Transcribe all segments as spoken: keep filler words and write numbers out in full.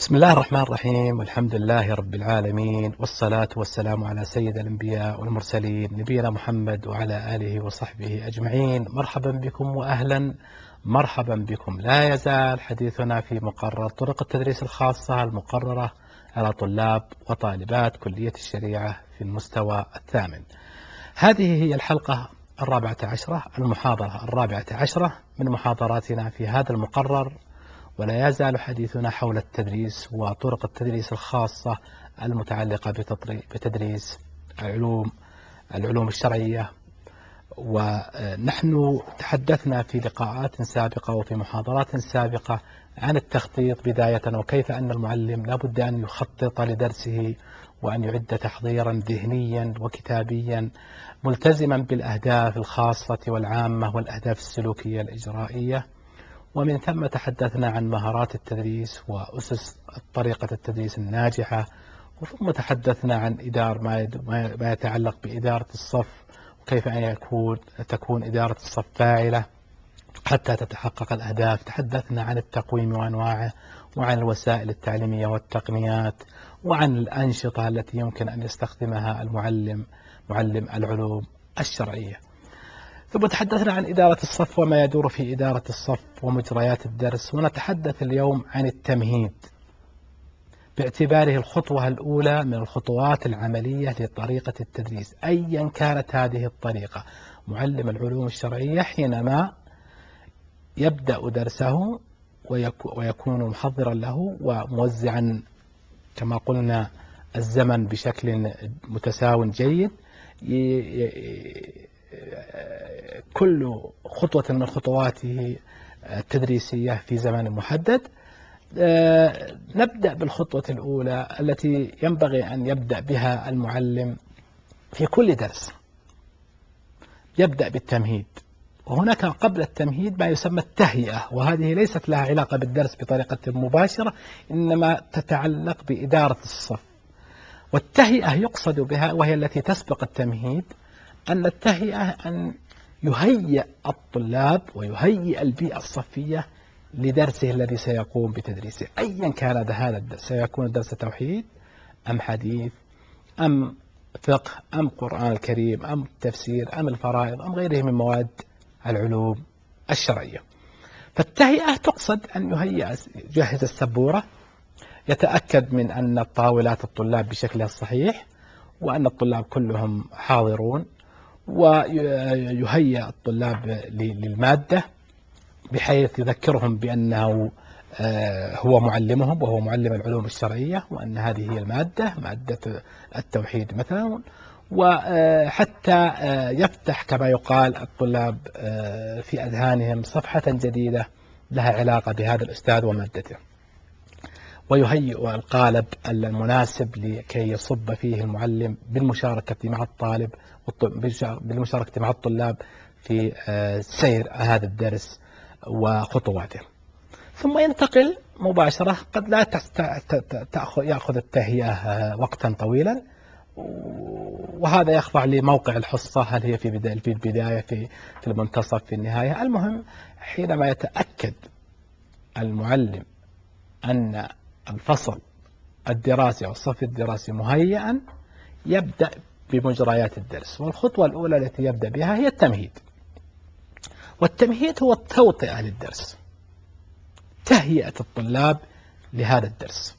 بسم الله الرحمن الرحيم، والحمد لله رب العالمين، والصلاة والسلام على سيد الأنبياء والمرسلين نبينا محمد وعلى آله وصحبه أجمعين. مرحبا بكم وأهلا مرحبا بكم. لا يزال حديثنا في مقرر طرق التدريس الخاصة المقررة على طلاب وطالبات كلية الشريعة في المستوى الثامن. هذه هي الحلقة الرابعة عشرة، المحاضرة الرابعة عشرة من محاضراتنا في هذا المقرر، ولا يزال حديثنا حول التدريس وطرق التدريس الخاصة المتعلقة بتدريس العلوم العلوم الشرعية. ونحن تحدثنا في لقاءات سابقة وفي محاضرات سابقة عن التخطيط بداية، وكيف أن المعلم لا بد أن يخطط لدرسه وأن يعد تحضيرا ذهنيا وكتابيا ملتزما بالأهداف الخاصة والعامة والأهداف السلوكية الإجرائية. ومن ثم تحدثنا عن مهارات التدريس وأسس طريقة التدريس الناجحة، وثم تحدثنا عن إدارة ما يتعلق بإدارة الصف، وكيف أن يكون تكون إدارة الصف فاعلة حتى تتحقق الأهداف. تحدثنا عن التقويم وأنواعه، وعن الوسائل التعليمية والتقنيات، وعن الأنشطة التي يمكن أن يستخدمها المعلم معلم العلوم الشرعية. ثم تحدثنا عن إدارة الصف وما يدور في إدارة الصف ومجريات الدرس. ونتحدث اليوم عن التمهيد باعتباره الخطوة الأولى من الخطوات العملية لطريقة التدريس أيا كانت هذه الطريقة. معلم العلوم الشرعية حينما يبدأ درسه ويكون محضرا له وموزعا كما قلنا الزمن بشكل متساو جيد، كل خطوة من خطواته التدريسية في زمن محدد. نبدأ بالخطوة الأولى التي ينبغي أن يبدأ بها المعلم في كل درس، يبدأ بالتمهيد. وهناك قبل التمهيد ما يسمى التهيئة، وهذه ليست لها علاقة بالدرس بطريقة مباشرة، إنما تتعلق بإدارة الصف. والتهيئة يقصد بها، وهي التي تسبق التمهيد، أن التهيئة أن يهيئ الطلاب ويهيئ البيئة الصفية لدرسه الذي سيقوم بتدريسه أيا كان هذا الدرس، سيكون درس توحيد أم حديث أم فقه أم قرآن الكريم أم تفسير أم الفرائض أم غيره من مواد العلوم الشرعية. فالتهيئة تقصد أن يهيئ يجهز السبورة، يتأكد من أن الطاولات الطلاب بشكلها الصحيح وأن الطلاب كلهم حاضرون، ويهيئ الطلاب للمادة بحيث يذكرهم بأنه هو معلمهم وهو معلم العلوم الشرعية، وأن هذه هي المادة مادة التوحيد مثلا، وحتى يفتح كما يقال الطلاب في أذهانهم صفحة جديدة لها علاقة بهذا الأستاذ ومادته. ويهيئ القالب المناسب لكي يصب فيه المعلم بالمشاركة مع الطالب بالمشاركة مع الطلاب في سير هذا الدرس وخطواته. ثم ينتقل مباشرة، قد لا يأخذ التهيئة وقتا طويلا، وهذا يخضع لموقع الحصة، هل هي في البداية في في المنتصف في النهاية. المهم حينما يتأكد المعلم أن الفصل الدراسي أو الصف الدراسي مهيئا، يبدأ بمجريات الدرس. والخطوة الأولى التي يبدأ بها هي التمهيد. والتمهيد هو التوطئة للدرس، تهيئة الطلاب لهذا الدرس.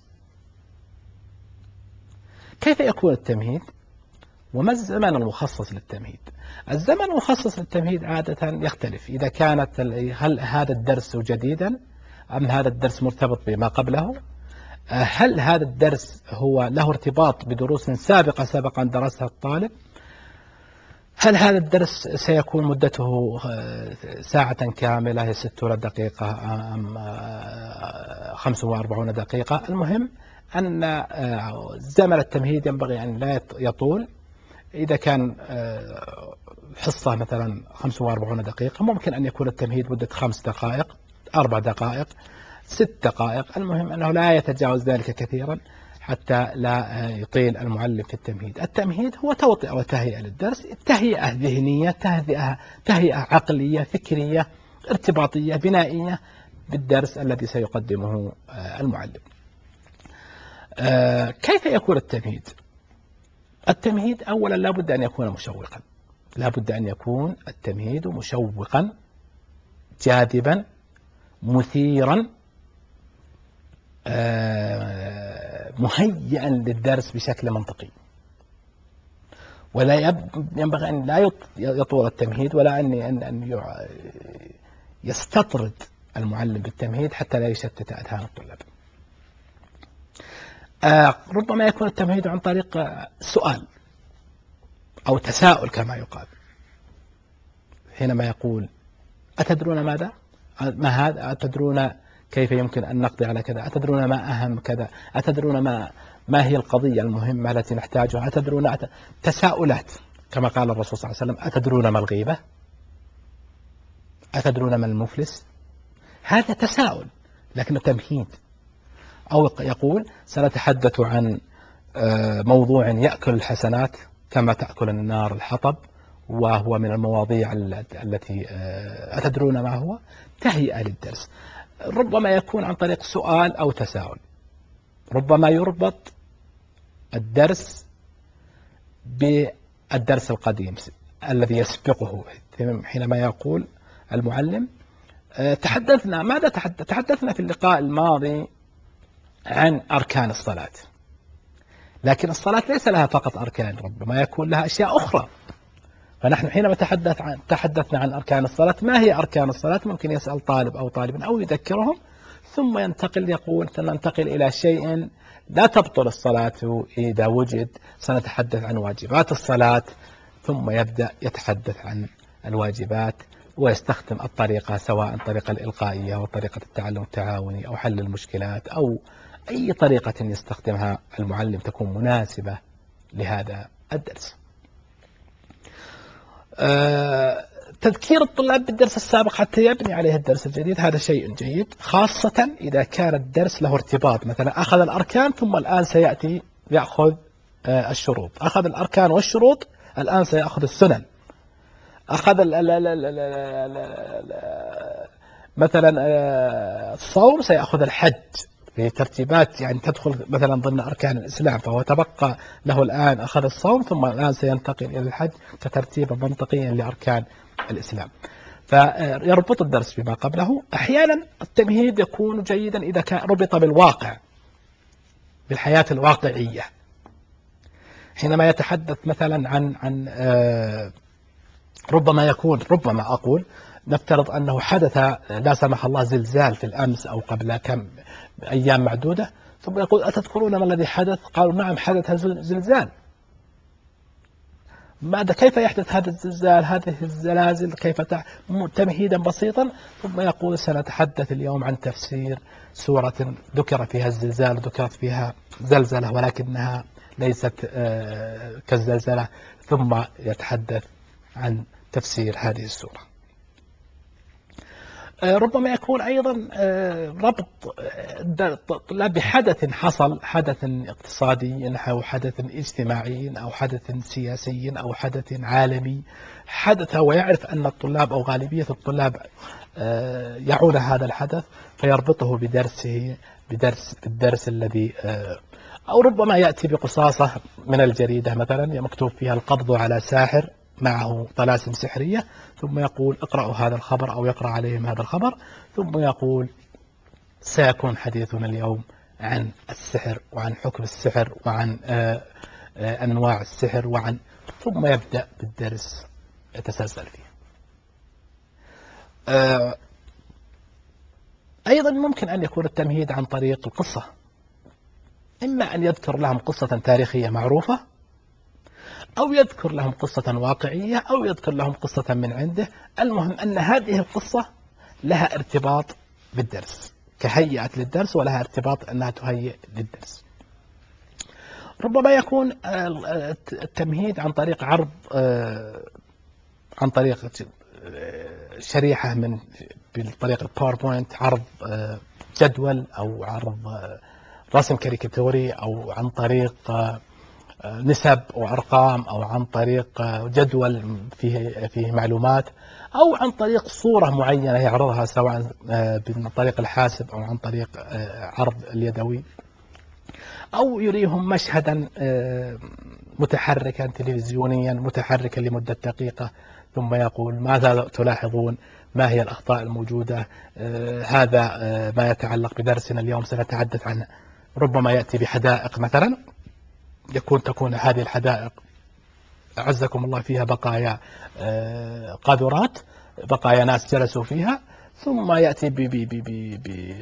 كيف يكون التمهيد؟ وما الزمن المخصص للتمهيد؟ الزمن المخصص للتمهيد عادة يختلف، إذا كانت هل هذا الدرس جديدا أم هذا الدرس مرتبط بما قبله، هل هذا الدرس هو له ارتباط بدروس سابقة سبق أن درسها الطالب، هل هذا الدرس سيكون مدته ساعة كاملة هي ستون دقيقة أم خمسة وأربعون دقيقة. المهم أن زمن التمهيد ينبغي أن لا يطول. إذا كان حصة مثلا خمسة وأربعون دقيقة، ممكن أن يكون التمهيد مدة خمس دقائق أربع دقائق ست دقائق. المهم أنه لا يتجاوز ذلك كثيرا حتى لا يطيل المعلم في التمهيد. التمهيد هو توطئة وتهيئة للدرس، تهيئة ذهنية، تهيئة, تهيئة عقلية فكرية ارتباطية بنائية بالدرس الذي سيقدمه المعلم. آه كيف يكون التمهيد؟ التمهيد أولا لا بد أن يكون مشوقا، لا بد أن يكون التمهيد مشوقا جاذبا مثيرا آه مهيئا للدرس بشكل منطقي. ولا ينبغي أن لا يطول التمهيد، ولا أن أن يستطرد المعلم بالتمهيد حتى لا يشتت أذهان الطلاب. آه ربما يكون التمهيد عن طريق سؤال أو تساؤل كما يقال، حينما يقول أتدرون ماذا؟ ما هذا؟ أتدرون كيف يمكن أن نقضي على كذا؟ أتدرون ما أهم كذا؟ أتدرون ما ما هي القضية المهمة التي نحتاجها؟ أتدرون أت... تساؤلات كما قال الرسول صلى الله عليه وسلم: أتدرون ما الغيبة؟ أتدرون ما المفلس؟ هذا تساؤل لكن تمهيد. أو يقول: سنتحدث عن موضوع يأكل الحسنات كما تأكل النار الحطب، وهو من المواضيع التي أتدرون ما هو؟ تهيئة للدرس. ربما يكون عن طريق سؤال أو تساؤل. ربما يربط الدرس بالدرس القديم الذي يسبقه، حينما يقول المعلم: تحدثنا ماذا تحدث تحدثنا في اللقاء الماضي عن أركان الصلاة، لكن الصلاة ليس لها فقط أركان، ربما يكون لها أشياء أخرى. فنحن حينما تحدث عن تحدثنا عن أركان الصلاة، ما هي أركان الصلاة؟ ممكن يسأل طالب أو طالب أو يذكرهم، ثم ينتقل يقول: سننتقل إلى شيء لا تبطل الصلاة إذا وجد، سنتحدث عن واجبات الصلاة. ثم يبدأ يتحدث عن الواجبات ويستخدم الطريقة، سواء الطريقة الإلقائية أو طريقة التعلم التعاوني أو حل المشكلات أو أي طريقة يستخدمها المعلم تكون مناسبة لهذا الدرس. أه تذكير الطلاب بالدرس السابق حتى يبني عليه الدرس الجديد، هذا شيء جيد، خاصة إذا كان الدرس له ارتباط. مثلا أخذ الأركان ثم الآن سيأتي يأخذ أه الشروط، أخذ الأركان والشروط، الآن سيأخذ السنن، أخذ ال ال ال ال ال ال مثلا الصوم، سيأخذ الحج بترتيبات يعني تدخل مثلا ضمن أركان الإسلام، فهو تبقى له الآن أخذ الصوم ثم الآن سينتقل إلى الحج كترتيبا منطقيا لأركان الإسلام، فيربط الدرس بما قبله. أحيانا التمهيد يكون جيدا إذا كان ربط بالواقع، بالحياة الواقعية، حينما يتحدث مثلا عن عن ربما يكون ربما أقول نفترض أنه حدث لا سمح الله زلزال في الأمس أو قبل كم أيام معدودة، ثم يقول: أتذكرون ما الذي حدث؟ قالوا: نعم، حدث زلزال. ماذا كيف يحدث هذا الزلزال؟ هذه الزلازل كيف تح... تمهيدا بسيطا. ثم يقول: سنتحدث اليوم عن تفسير سورة ذكر فيها الزلزال، ذكرت فيها زلزلة ولكنها ليست كالزلزلة، ثم يتحدث عن تفسير هذه السورة. ربما يكون أيضا ربط الطلاب بحدث حصل، حدث اقتصادي أو حدث اجتماعي أو حدث سياسي أو حدث عالمي حدث، ويعرف أن الطلاب أو غالبية الطلاب يعون هذا الحدث، فيربطه بدرسه بدرس الدرس الذي، أو ربما يأتي بقصاصة من الجريدة مثلا مكتوب فيها: القبض على ساحر معه طلاسم سحرية، ثم يقول: اقرأوا هذا الخبر، أو يقرأ عليهم هذا الخبر، ثم يقول: سيكون حديثنا اليوم عن السحر وعن حكم السحر وعن آآ آآ أنواع السحر وعن، ثم يبدأ بالدرس يتسلسل فيه. أيضا ممكن أن يكون التمهيد عن طريق القصة، إما أن يذكر لهم قصة تاريخية معروفة، أو يذكر لهم قصة واقعية، أو يذكر لهم قصة من عنده. المهم أن هذه القصة لها ارتباط بالدرس كهيئة للدرس، ولها ارتباط أنها تهيئ للدرس. ربما يكون التمهيد عن طريق عرض، عن طريق شريحة من بطريقة الباوربوينت، عرض جدول أو عرض رسم كاريكاتوري، أو عن طريق نسب وأرقام، أو عن طريق جدول فيه فيه معلومات، أو عن طريق صورة معينة يعرضها سواء من طريق الحاسب أو عن طريق عرض اليدوي. أو يريهم مشهدا متحركا تلفزيونيا متحركا لمدة دقيقة، ثم يقول ماذا تلاحظون؟ ما هي الأخطاء الموجودة؟ هذا ما يتعلق بدرسنا اليوم سنتحدث عنه. ربما يأتي بحدائق مثلا، يكون تكون هذه الحدائق أعزكم الله فيها بقايا قاذورات، بقايا ناس جلسوا فيها، ثم يأتي ب ب ب ب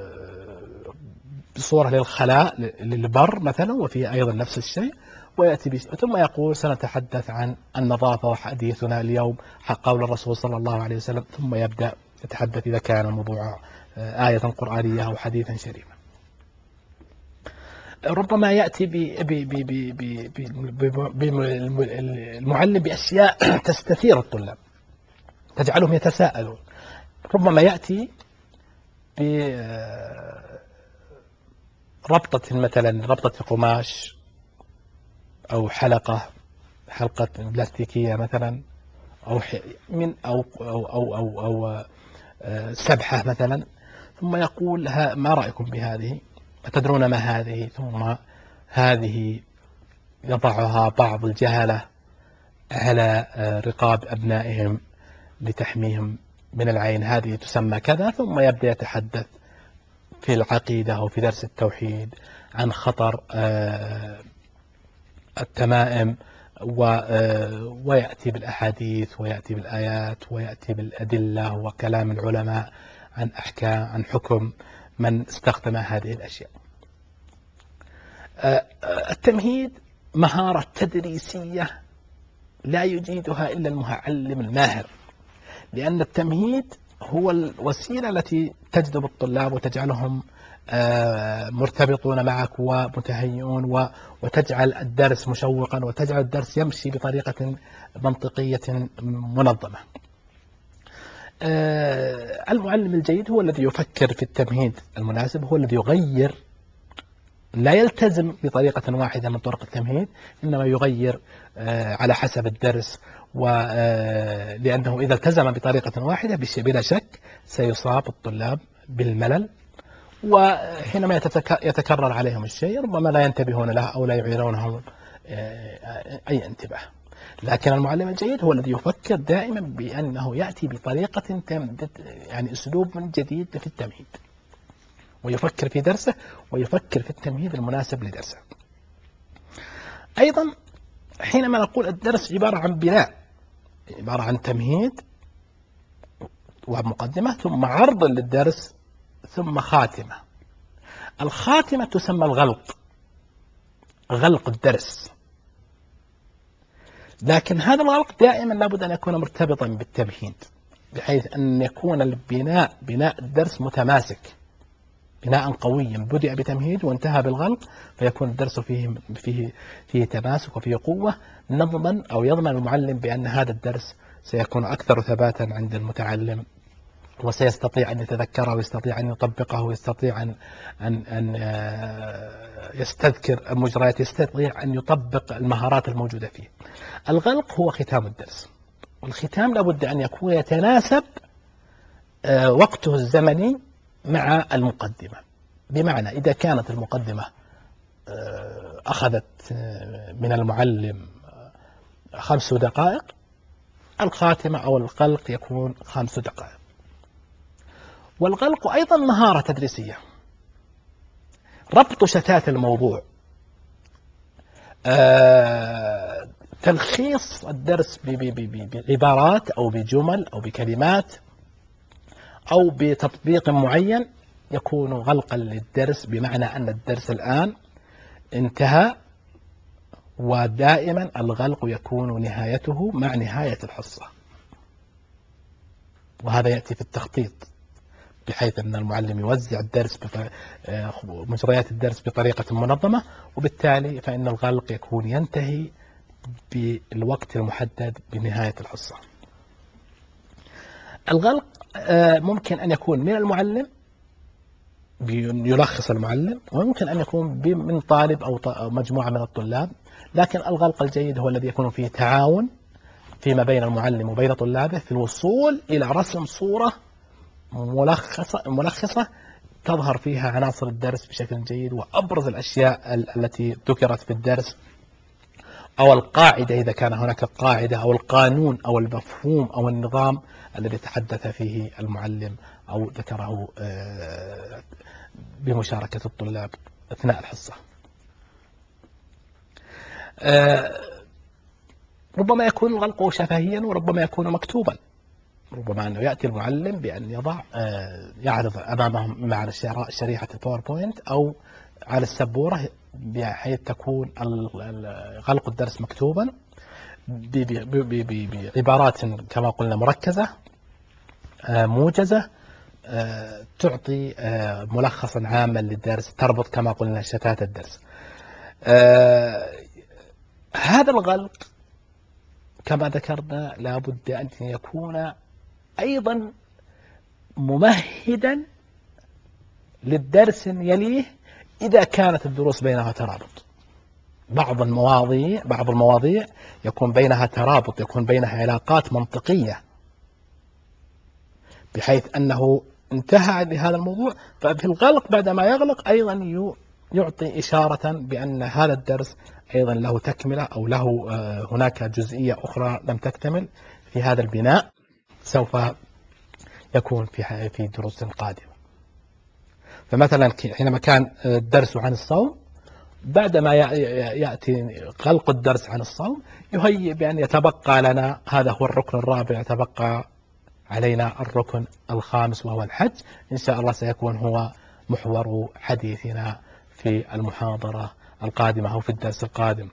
بصورة للخلاء للبر مثلا وفيه أيضا نفس الشيء، ويأتي بش... ثم يقول سنتحدث عن النظافة وحديثنا اليوم قول الرسول صلى الله عليه وسلم، ثم يبدأ يتحدث إذا كان الموضوع آية قرآنية أو حديثا شريفا. ربما يأتي بالمعلم بأشياء تستثير الطلاب تجعلهم يتساءلون. ربما يأتي بربطة مثلا ربطة قماش أو حلقة حلقة بلاستيكية مثلا، أو من أو أو أو أو, أو سبحة مثلا، ثم يقول ما رأيكم بهذه؟ أتدرون ما هذه؟ ثم هذه يضعها بعض الجهلة على رقاب أبنائهم لتحميهم من العين، هذه تسمى كذا، ثم يبدأ يتحدث في العقيدة أو في درس التوحيد عن خطر التمائم، ويأتي بالأحاديث ويأتي بالآيات ويأتي بالأدلة وكلام العلماء عن أحكام عن حكم من استخدم هذه الأشياء. التمهيد مهارة تدريسية لا يجيدها إلا المعلم الماهر، لأن التمهيد هو الوسيلة التي تجذب الطلاب وتجعلهم مرتبطون معك ومتهيئون، وتجعل الدرس مشوقا وتجعل الدرس يمشي بطريقة منطقية منظمة. المعلم الجيد هو الذي يفكر في التمهيد المناسب، هو الذي يغير، لا يلتزم بطريقة واحدة من طرق التمهيد، إنما يغير على حسب الدرس، ولأنه إذا التزم بطريقة واحدة بلا شك سيصاب الطلاب بالملل، وحينما يتكرر عليهم الشيء ربما لا ينتبهون له أو لا يعيرونه أي انتباه. لكن المعلم الجيد هو الذي يفكر دائما بأنه يأتي بطريقة يعني أسلوب من جديد في التمهيد، ويفكر في درسه ويفكر في التمهيد المناسب لدرسه. أيضا حينما نقول الدرس عبارة عن بناء، عبارة عن تمهيد ومقدمة ثم عرض للدرس ثم خاتمة. الخاتمة تسمى الغلق، غلق الدرس، لكن هذا الغلق دائما لابد أن يكون مرتبطا بالتمهيد، بحيث أن يكون البناء بناء الدرس متماسك، بناء قويا بدأ بتمهيد وانتهى بالغلق، فيكون الدرس فيه فيه فيه تماسك وفيه قوة، نضمن أو يضمن المعلم بأن هذا الدرس سيكون أكثر ثباتا عند المتعلم، وسيستطيع أن يتذكره ويستطيع أن يطبقه ويستطيع أن أن أن يستذكر المجريات، يستطيع أن يطبق المهارات الموجودة فيه. الغلق هو ختام الدرس، والختام لابد أن يكون يتناسب وقته الزمني مع المقدمة. بمعنى إذا كانت المقدمة أخذت من المعلم خمس دقائق، الخاتمة أو الغلق يكون خمس دقائق. والغلق أيضا مهارة تدريسية، ربط شتات الموضوع، تلخيص الدرس بعبارات أو بجمل أو بكلمات أو بتطبيق معين يكون غلقا للدرس، بمعنى أن الدرس الآن انتهى، ودائما الغلق يكون نهايته مع نهاية الحصة. وهذا يأتي في التخطيط، بحيث أن المعلم يوزع الدرس مجريات الدرس بطريقة منظمة، وبالتالي فإن الغلق يكون ينتهي بالوقت المحدد بنهاية الحصة. الغلق ممكن أن يكون من المعلم، يلخص المعلم، وممكن أن يكون من طالب أو مجموعة من الطلاب، لكن الغلق الجيد هو الذي يكون فيه تعاون فيما بين المعلم وبين طلابه في الوصول إلى رسم صورة ملخصة ملخصة تظهر فيها عناصر الدرس بشكل جيد، وأبرز الأشياء التي ذكرت في الدرس، أو القاعدة إذا كان هناك قاعدة، أو القانون أو المفهوم أو النظام الذي تحدث فيه المعلم أو ذكره بمشاركة الطلاب أثناء الحصة. ربما يكون الغلق شفهيا، وربما يكون مكتوبا. ربما أنه يأتي المعلم بأن يضع يعرض أمامهم مع شريحة الباوربوينت أو على السبورة، بحيث تكون غلق الدرس مكتوبا بعبارات كما قلنا مركزة موجزة، تعطي ملخصا عاما للدرس، تربط كما قلنا شتات الدرس. هذا الغلق كما ذكرنا لابد أن يكون أيضا ممهدا للدرس يليه إذا كانت الدروس بينها ترابط. بعض المواضيع بعض المواضيع يكون بينها ترابط، يكون بينها علاقات منطقية، بحيث أنه انتهى لهذا الموضوع، ففي الغلق بعد ما يغلق أيضا يعطي إشارة بأن هذا الدرس أيضا له تكملة، أو له هناك جزئية أخرى لم تكتمل في هذا البناء، سوف يكون في في دروس قادمة. فمثلا حينما كان الدرس عن الصوم، بعدما يأتي غلق الدرس عن الصوم يهيئ بأن يتبقى لنا، هذا هو الركن الرابع، يتبقى علينا الركن الخامس وهو الحج. إن شاء الله سيكون هو محور حديثنا في المحاضرة القادمة أو في الدرس القادم.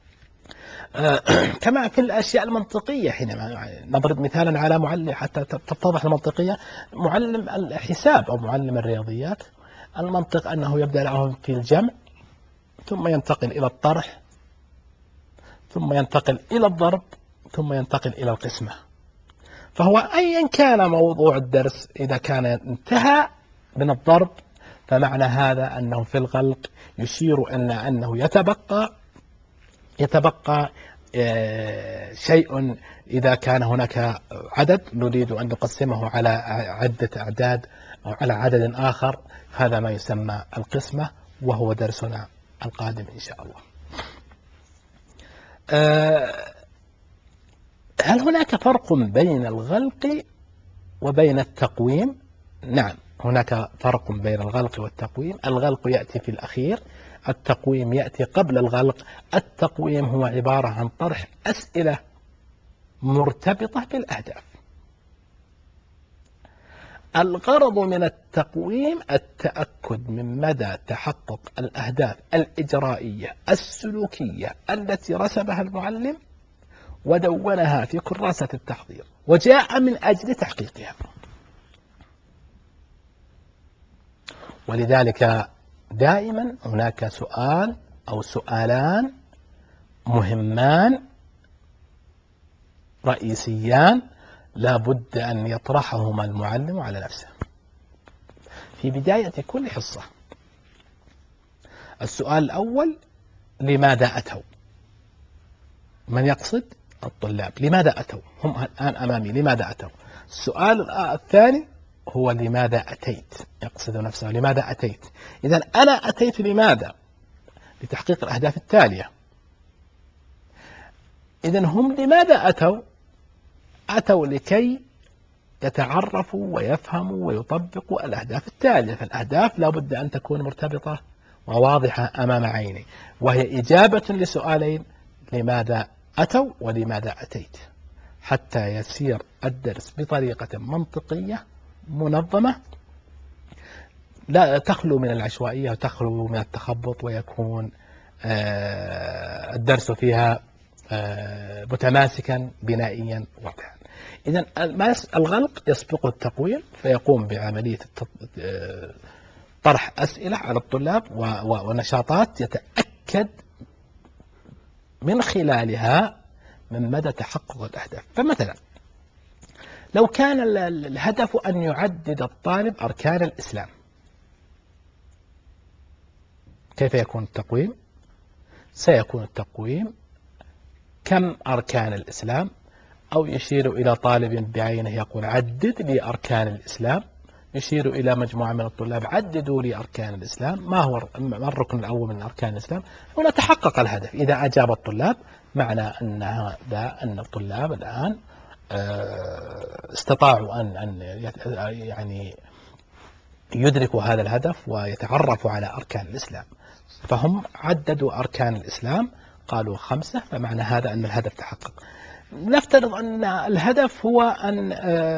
كما في الأشياء المنطقية، حينما نضرب مثالا على معلم حتى تتضح المنطقية، معلم الحساب أو معلم الرياضيات، المنطق أنه يبدأ لهم في الجمع، ثم ينتقل إلى الطرح، ثم ينتقل إلى الضرب، ثم ينتقل إلى القسمة. فهو أيا كان موضوع الدرس، إذا كان انتهى من الضرب، فمعنى هذا أنه في الغلق يشير أن أنه يتبقى يتبقى شيء. إذا كان هناك عدد نريد أن نقسمه على عدة أعداد أو على عدد آخر، هذا ما يسمى القسمة، وهو درسنا القادم إن شاء الله. هل هناك فرق بين الغلق وبين التقويم؟ نعم، هناك فرق بين الغلق والتقويم. الغلق يأتي في الأخير، التقويم يأتي قبل الغلق. التقويم هو عبارة عن طرح أسئلة مرتبطة بالأهداف. الغرض من التقويم التأكد من مدى تحقق الأهداف الإجرائية السلوكية التي رسمها المعلم ودونها في كراسة التحضير وجاء من أجل تحقيقها. ولذلك دائما هناك سؤال أو سؤالان مهمان رئيسيان لا بد أن يطرحهما المعلم على نفسه في بداية كل حصة. السؤال الأول: لماذا أتوا؟ من يقصد؟ الطلاب. لماذا أتوا؟ هم الآن أمامي، لماذا أتوا؟ السؤال الثاني هو: لماذا أتيت؟ يقصد نفسه، لماذا أتيت؟ إذن أنا أتيت لماذا؟ لتحقيق الأهداف التالية. إذن هم لماذا أتوا؟ أتوا لكي يتعرفوا ويفهموا ويطبقوا الأهداف التالية. فالأهداف لا بد أن تكون مرتبطة وواضحة أمام عيني، وهي إجابة لسؤالين: لماذا أتوا ولماذا أتيت، حتى يسير الدرس بطريقة منطقية منظمة، لا تخلو من العشوائية وتخلو من التخبط، ويكون الدرس فيها متماسكا بنائيا واضحا. إذن الغلق يسبق التقويم، فيقوم بعملية طرح أسئلة على الطلاب ونشاطات يتأكد من خلالها من مدى تحقق الأهداف. فمثلا لو كان الهدف أن يعدد الطالب أركان الإسلام، كيف يكون التقويم؟ سيكون التقويم: كم أركان الإسلام؟ أو يشير إلى طالب بعينه يقول: عدد لي أركان الإسلام، يشير إلى مجموعة من الطلاب عددوا لي أركان الإسلام، ما هو ما الركن الأول من أركان الإسلام؟ هنا تحقق الهدف. إذا أجاب الطلاب معنى أن هذا أن الطلاب الآن استطاعوا أن أن يعني يدركوا هذا الهدف ويتعرفوا على أركان الإسلام، فهم عددوا أركان الإسلام قالوا خمسة، فمعنى هذا أن الهدف تحقق. نفترض أن الهدف هو أن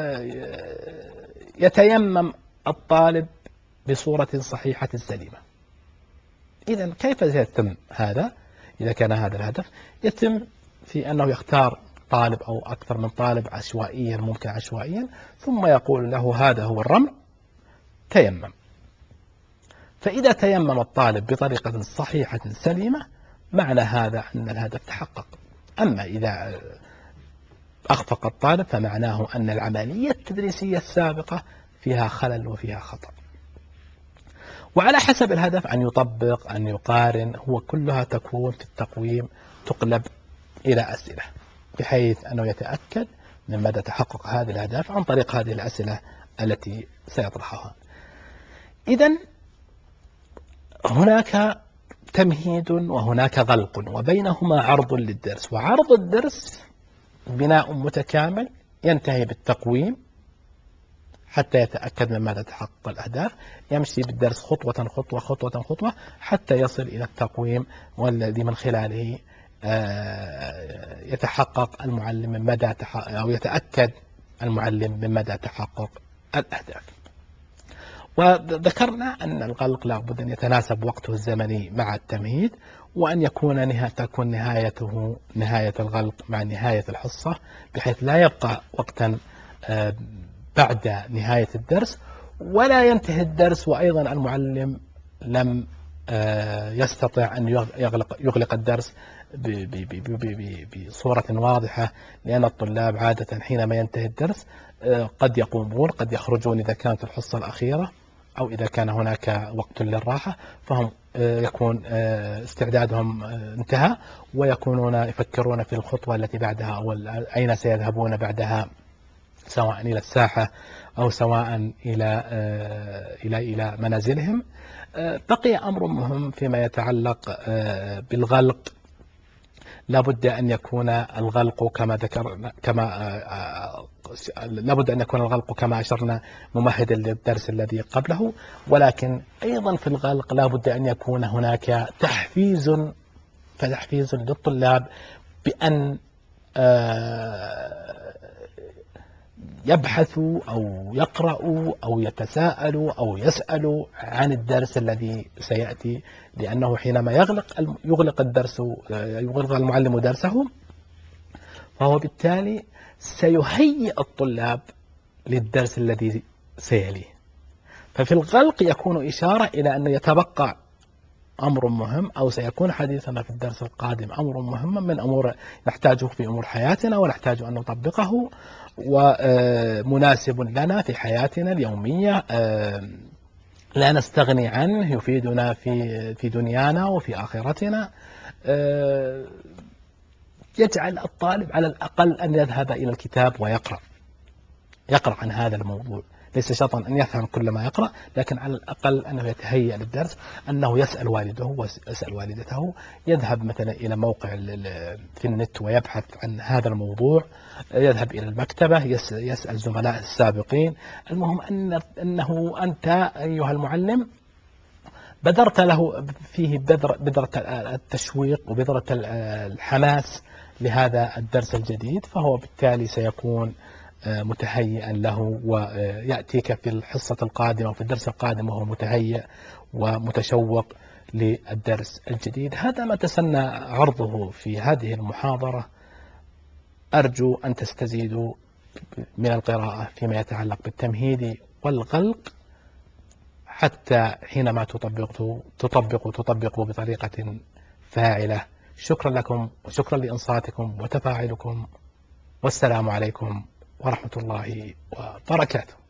يتيمم الطالب بصورة صحيحة سليمة. إذن كيف سيتم هذا؟ إذا كان هذا الهدف يتم في أنه يختار طالب أو أكثر من طالب عشوائيا، ممكن عشوائيا، ثم يقول له هذا هو الرمل، تيمم. فإذا تيمم الطالب بطريقة صحيحة سليمة معنى هذا أن الهدف تحقق. أما إذا أخفق الطالب فمعناه أن العملية التدريسية السابقة فيها خلل وفيها خطأ. وعلى حسب الهدف أن يطبق، أن يقارن، هو كلها تكون في التقويم تقلب إلى أسئلة، بحيث أنه يتأكد من مدى تحقق هذه الأهداف عن طريق هذه الأسئلة التي سيطرحها. إذن هناك تمهيد وهناك غلق، وبينهما عرض للدرس. وعرض الدرس بناء متكامل ينتهي بالتقويم حتى يتأكد من ماذا تحقق الأهداف، يمشي بالدرس خطوة خطوة خطوة خطوة حتى يصل إلى التقويم، والذي من خلاله يتحقق المعلم من مدى أو يتأكد المعلم من مدى تحقق الأهداف. وذكرنا أن الغلق لا بد أن يتناسب وقته الزمني مع التمهيد، وأن يكون نهاية تكون نهايته نهاية الغلق مع نهاية الحصة، بحيث لا يبقى وقتا بعد نهاية الدرس ولا ينتهي الدرس وأيضا المعلم لم يستطع أن يغلق يغلق الدرس بصورة واضحة، لأن الطلاب عادة حينما ينتهي الدرس قد يقومون، قد يخرجون إذا كانت الحصة الأخيرة أو إذا كان هناك وقت للراحة، فهم يكون استعدادهم انتهى ويكونون يفكرون في الخطوة التي بعدها أو أين سيذهبون بعدها، سواء إلى الساحة أو سواء إلى إلى إلى منازلهم. بقي أمر مهم فيما يتعلق بالغلق، لابد أن يكون الغلق كما ذكرنا كما لابد أن يكون الغلق كما أشرنا ممهدا للدرس الذي قبله، ولكن أيضا في الغلق لابد أن يكون هناك تحفيز فتحفيز للطلاب بأن يبحثوا أو يقرأوا أو يتساءلوا أو يسألوا عن الدرس الذي سيأتي، لأنه حينما يغلق يغلق الدرس يغلق المعلم درسه فهو بالتالي سيهيئ الطلاب للدرس الذي سيليه. ففي الغلق يكون إشارة إلى أنه يتبقى أمر مهم، أو سيكون حديثنا في الدرس القادم أمر مهم من أمور نحتاجه في أمور حياتنا ونحتاج أن نطبقه ومناسب لنا في حياتنا اليومية، لا نستغني عنه، يفيدنا في في دنيانا وفي آخرتنا. يجعل الطالب على الأقل أن يذهب إلى الكتاب ويقرأ يقرأ عن هذا الموضوع، ليس شرطا أن يفهم كل ما يقرأ، لكن على الأقل أنه يتهيأ للدرس، أنه يسأل والده ويسأل والدته، يذهب مثلا إلى موقع في النت ويبحث عن هذا الموضوع، يذهب إلى المكتبة يسأل زملاء السابقين. المهم أن أنه أنت أيها المعلم بذرت له فيه بذرة بذرة التشويق وبذرة الحماس لهذا الدرس الجديد، فهو بالتالي سيكون متهيئا له ويأتيك في الحصة القادمة وفي الدرس القادم وهو متهيئ ومتشوق للدرس الجديد. هذا ما تسنى عرضه في هذه المحاضرة. أرجو أن تستزيدوا من القراءة فيما يتعلق بالتمهيد والغلق حتى حينما تطبقوا تطبقوا تطبقوا بطريقة فاعلة. شكرا لكم وشكرا لإنصاتكم وتفاعلكم، والسلام عليكم ورحمة الله وبركاته.